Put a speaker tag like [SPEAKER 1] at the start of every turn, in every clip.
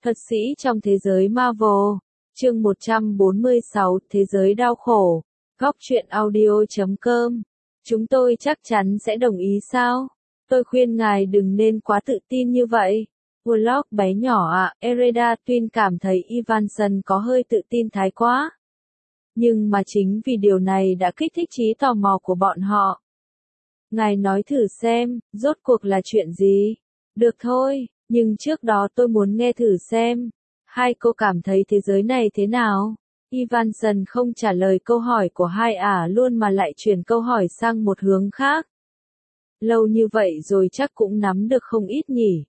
[SPEAKER 1] Thuật sĩ trong thế giới Marvel, chương 146, Thế giới đau khổ, góc truyện audio.com. Chúng tôi chắc chắn sẽ đồng ý sao? Tôi khuyên ngài đừng nên quá tự tin như vậy. Warlock bé nhỏ ạ, Ereda Twin cảm thấy Evanson có hơi tự tin thái quá. Nhưng mà chính vì điều này đã kích thích trí tò mò của bọn họ. Ngài nói thử xem, rốt cuộc là chuyện gì? Được thôi, nhưng trước đó tôi muốn nghe thử xem. Hai cô cảm thấy thế giới này thế nào? Evanson không trả lời câu hỏi của hai ả luôn mà lại chuyển câu hỏi sang một hướng khác. Lâu như vậy rồi chắc cũng nắm được không ít nhỉ?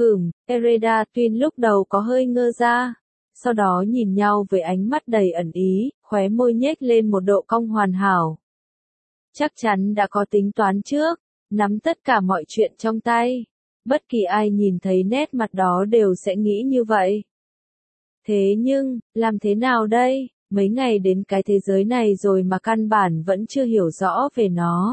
[SPEAKER 1] Ereda Twin lúc đầu có hơi ngơ ra. Sau đó nhìn nhau với ánh mắt đầy ẩn ý, khóe môi nhếch lên một độ cong hoàn hảo. Chắc chắn đã có tính toán trước, nắm tất cả mọi chuyện trong tay. Bất kỳ ai nhìn thấy nét mặt đó đều sẽ nghĩ như vậy. Thế nhưng, làm thế nào đây? Mấy ngày đến cái thế giới này rồi mà căn bản vẫn chưa hiểu rõ về nó.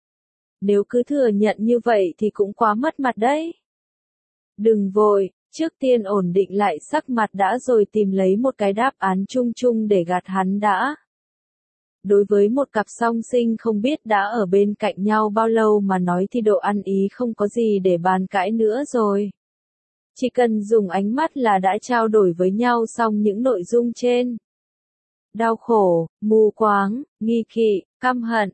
[SPEAKER 1] Nếu cứ thừa nhận như vậy thì cũng quá mất mặt đấy. Đừng vội, trước tiên ổn định lại sắc mặt đã rồi tìm lấy một cái đáp án chung chung để gạt hắn đã. Đối với một cặp song sinh không biết đã ở bên cạnh nhau bao lâu mà nói thì độ ăn ý không có gì để bàn cãi nữa rồi. Chỉ cần dùng ánh mắt là đã trao đổi với nhau xong những nội dung trên. Đau khổ, mù quáng, nghi kỵ, căm hận,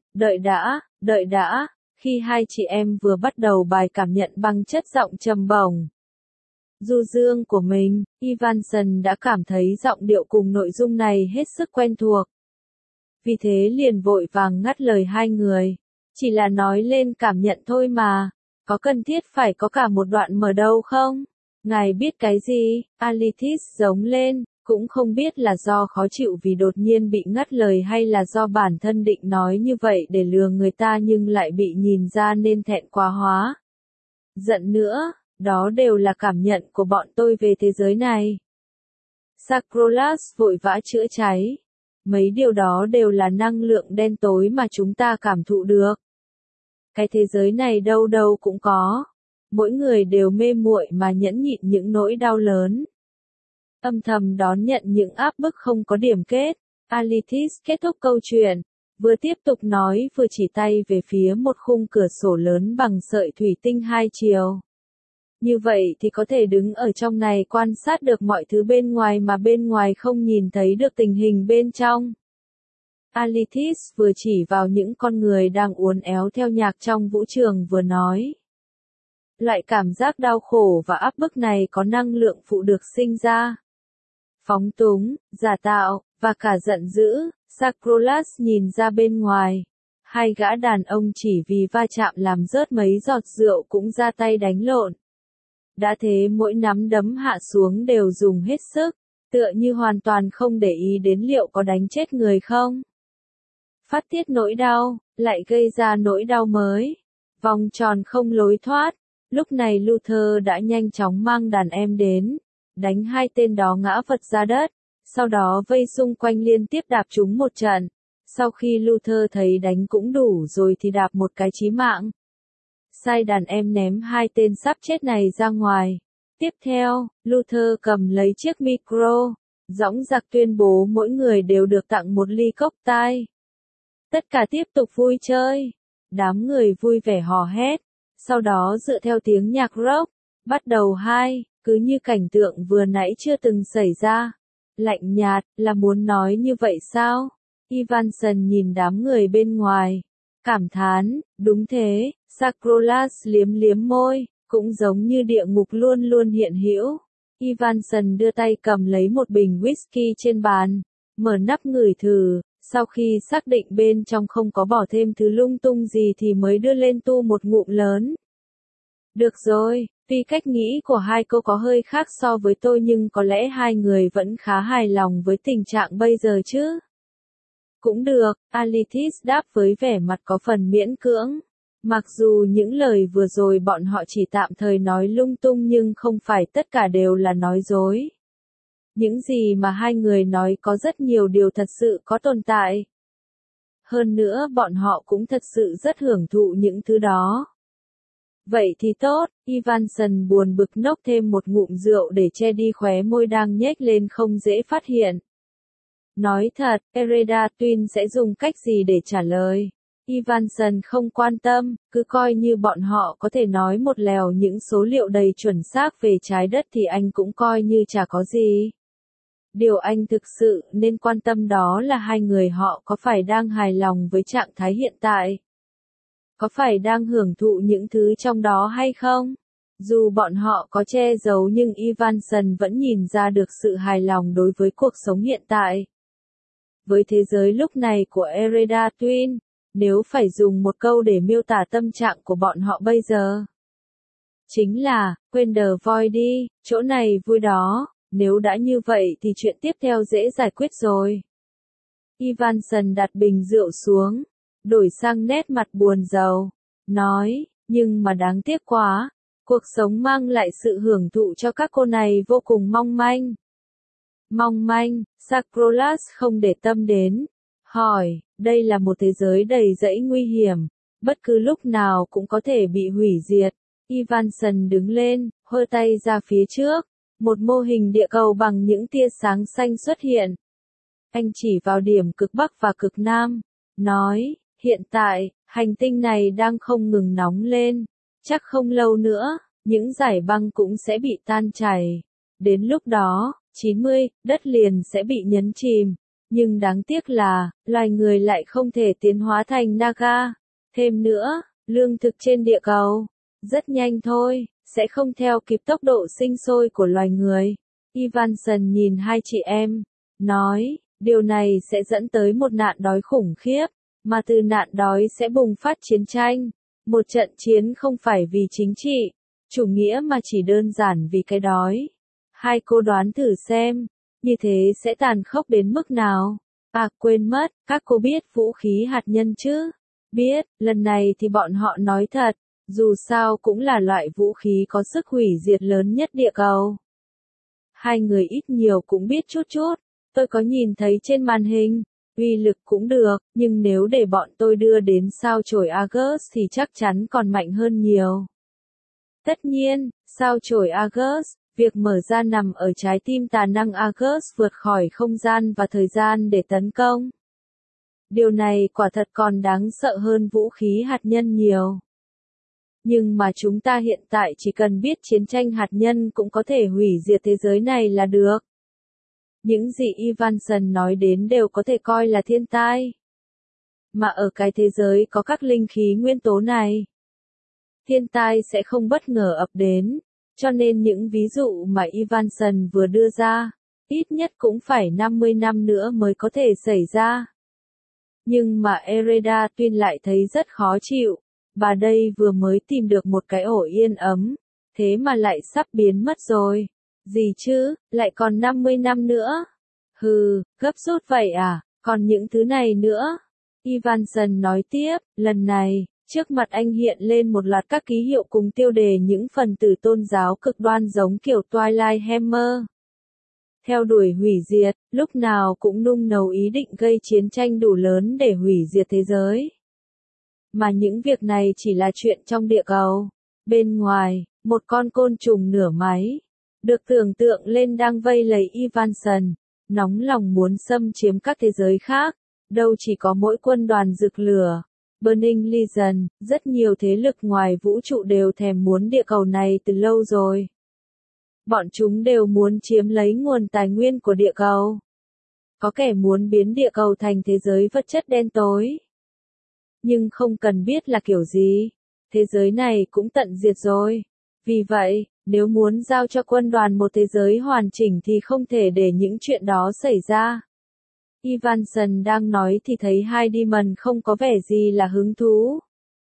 [SPEAKER 1] đợi đã, khi hai chị em vừa bắt đầu bài cảm nhận bằng chất giọng trầm bổng. Du dương của mình, Evanson đã cảm thấy giọng điệu cùng nội dung này hết sức quen thuộc. Vì thế liền vội vàng ngắt lời hai người. Chỉ là nói lên cảm nhận thôi mà, có cần thiết phải có cả một đoạn mở đầu không? Ngài biết cái gì? Alethis giống lên, cũng không biết là do khó chịu vì đột nhiên bị ngắt lời hay là do bản thân định nói như vậy để lừa người ta nhưng lại bị nhìn ra nên thẹn quá hóa. Giận nữa, đó đều là cảm nhận của bọn tôi về thế giới này. Sacrolas vội vã chữa cháy. Mấy điều đó đều là năng lượng đen tối mà chúng ta cảm thụ được. Cái thế giới này đâu đâu cũng có. Mỗi người đều mê muội mà nhẫn nhịn những nỗi đau lớn. Âm thầm đón nhận những áp bức không có điểm kết. Alethis kết thúc câu chuyện. Vừa tiếp tục nói vừa chỉ tay về phía một khung cửa sổ lớn bằng sợi thủy tinh hai chiều. Như vậy thì có thể đứng ở trong này quan sát được mọi thứ bên ngoài mà bên ngoài không nhìn thấy được tình hình bên trong. Alethis vừa chỉ vào những con người đang uốn éo theo nhạc trong vũ trường vừa nói. Loại cảm giác đau khổ và áp bức này có năng lượng phụ được sinh ra. Phóng túng, giả tạo, và cả giận dữ, Sacrolas nhìn ra bên ngoài. Hai gã đàn ông chỉ vì va chạm làm rớt mấy giọt rượu cũng ra tay đánh lộn. Đã thế mỗi nắm đấm hạ xuống đều dùng hết sức, tựa như hoàn toàn không để ý đến liệu có đánh chết người không. Phát tiết nỗi đau, lại gây ra nỗi đau mới. Vòng tròn không lối thoát. Lúc này Luther đã nhanh chóng mang đàn em đến, đánh hai tên đó ngã vật ra đất, sau đó vây xung quanh liên tiếp đạp chúng một trận. Sau khi Luther thấy đánh cũng đủ rồi thì đạp một cái chí mạng. Sai đàn em ném hai tên sắp chết này ra ngoài. Tiếp theo, Luther cầm lấy chiếc micro, dõng dạc tuyên bố mỗi người đều được tặng một ly cốc tai. Tất cả tiếp tục vui chơi. Đám người vui vẻ hò hét. Sau đó dựa theo tiếng nhạc rock, bắt đầu cứ như cảnh tượng vừa nãy chưa từng xảy ra. Lạnh nhạt, là muốn nói như vậy sao? Evanson nhìn đám người bên ngoài. Cảm thán, đúng thế, Sacrolas liếm liếm môi, cũng giống như địa ngục luôn luôn hiện hữu. Evanson đưa tay cầm lấy một bình whisky trên bàn, mở nắp ngửi thử, sau khi xác định bên trong không có bỏ thêm thứ lung tung gì thì mới đưa lên tu một ngụm lớn. Được rồi, tuy cách nghĩ của hai cô có hơi khác so với tôi nhưng có lẽ hai người vẫn khá hài lòng với tình trạng bây giờ chứ. Cũng được, Alethis đáp với vẻ mặt có phần miễn cưỡng. Mặc dù những lời vừa rồi bọn họ chỉ tạm thời nói lung tung nhưng không phải tất cả đều là nói dối. Những gì mà hai người nói có rất nhiều điều thật sự có tồn tại. Hơn nữa bọn họ cũng thật sự rất hưởng thụ những thứ đó. Vậy thì tốt, Ivanson buồn bực nốc thêm một ngụm rượu để che đi khóe môi đang nhếch lên không dễ phát hiện. Nói thật, Ereda Twin sẽ dùng cách gì để trả lời? Ivanson không quan tâm, cứ coi như bọn họ có thể nói một lèo những số liệu đầy chuẩn xác về trái đất thì anh cũng coi như chả có gì. Điều anh thực sự nên quan tâm đó là hai người họ có phải đang hài lòng với trạng thái hiện tại. Có phải đang hưởng thụ những thứ trong đó hay không? Dù bọn họ có che giấu nhưng Ivanson vẫn nhìn ra được sự hài lòng đối với cuộc sống hiện tại. Với thế giới lúc này của Ereda Twin, nếu phải dùng một câu để miêu tả tâm trạng của bọn họ bây giờ, chính là, quên The Void đi, chỗ này vui đó, nếu đã như vậy thì chuyện tiếp theo dễ giải quyết rồi. Ivanson đặt bình rượu xuống, đổi sang nét mặt buồn rầu, nói, nhưng mà đáng tiếc quá, cuộc sống mang lại sự hưởng thụ cho các cô này vô cùng mong manh. Mong manh, Sacrolas không để tâm đến, hỏi, đây là một thế giới đầy rẫy nguy hiểm, bất cứ lúc nào cũng có thể bị hủy diệt. Ivanson đứng lên, hơ tay ra phía trước, một mô hình địa cầu bằng những tia sáng xanh xuất hiện. Anh chỉ vào điểm cực Bắc và cực Nam, nói, hiện tại, hành tinh này đang không ngừng nóng lên, chắc không lâu nữa, những dải băng cũng sẽ bị tan chảy. Đến lúc đó, 90, đất liền sẽ bị nhấn chìm. Nhưng đáng tiếc là, loài người lại không thể tiến hóa thành Naga. Thêm nữa, lương thực trên địa cầu, rất nhanh thôi, sẽ không theo kịp tốc độ sinh sôi của loài người. Ivanson nhìn hai chị em, nói, điều này sẽ dẫn tới một nạn đói khủng khiếp, mà từ nạn đói sẽ bùng phát chiến tranh. Một trận chiến không phải vì chính trị, chủ nghĩa mà chỉ đơn giản vì cái đói. Hai cô đoán thử xem, như thế sẽ tàn khốc đến mức nào? À quên mất, các cô biết vũ khí hạt nhân chứ? Biết, lần này thì bọn họ nói thật, dù sao cũng là loại vũ khí có sức hủy diệt lớn nhất địa cầu. Hai người ít nhiều cũng biết chút chút, tôi có nhìn thấy trên màn hình, uy lực cũng được, nhưng nếu để bọn tôi đưa đến sao chổi Argus thì chắc chắn còn mạnh hơn nhiều. Tất nhiên, sao chổi Argus, việc mở ra nằm ở trái tim tà năng Argus vượt khỏi không gian và thời gian để tấn công. Điều này quả thật còn đáng sợ hơn vũ khí hạt nhân nhiều. Nhưng mà chúng ta hiện tại chỉ cần biết chiến tranh hạt nhân cũng có thể hủy diệt thế giới này là được. Những gì Ivanson nói đến đều có thể coi là thiên tai. Mà ở cái thế giới có các linh khí nguyên tố này, thiên tai sẽ không bất ngờ ập đến. Cho nên những ví dụ mà Ivanson vừa đưa ra, ít nhất cũng phải 50 năm nữa mới có thể xảy ra. Nhưng mà Ereda Twin lại thấy rất khó chịu, bà đây vừa mới tìm được một cái ổ yên ấm, thế mà lại sắp biến mất rồi. Gì chứ, lại còn 50 năm nữa? Hừ, gấp rút vậy à, còn những thứ này nữa. Ivanson nói tiếp, lần này, trước mặt anh hiện lên một loạt các ký hiệu cùng tiêu đề những phần tử tôn giáo cực đoan giống kiểu Twilight Hammer. Theo đuổi hủy diệt, lúc nào cũng nung nấu ý định gây chiến tranh đủ lớn để hủy diệt thế giới. Mà những việc này chỉ là chuyện trong địa cầu. Bên ngoài, một con côn trùng nửa máy, được tưởng tượng lên đang vây lấy Ivanson, nóng lòng muốn xâm chiếm các thế giới khác, đâu chỉ có mỗi quân đoàn rực lửa. Burning Legion, rất nhiều thế lực ngoài vũ trụ đều thèm muốn địa cầu này từ lâu rồi. Bọn chúng đều muốn chiếm lấy nguồn tài nguyên của địa cầu. Có kẻ muốn biến địa cầu thành thế giới vật chất đen tối. Nhưng không cần biết là kiểu gì, thế giới này cũng tận diệt rồi. Vì vậy, nếu muốn giao cho quân đoàn một thế giới hoàn chỉnh thì không thể để những chuyện đó xảy ra. Ivanson đang nói thì thấy hai Demon không có vẻ gì là hứng thú.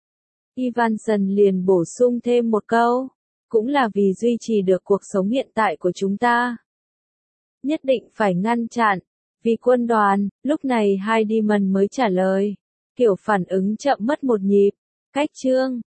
[SPEAKER 1] Ivanson liền bổ sung thêm một câu, cũng là vì duy trì được cuộc sống hiện tại của chúng ta. Nhất định phải ngăn chặn, vì quân đoàn, lúc này hai Demon mới trả lời, kiểu phản ứng chậm mất một nhịp. Cách chương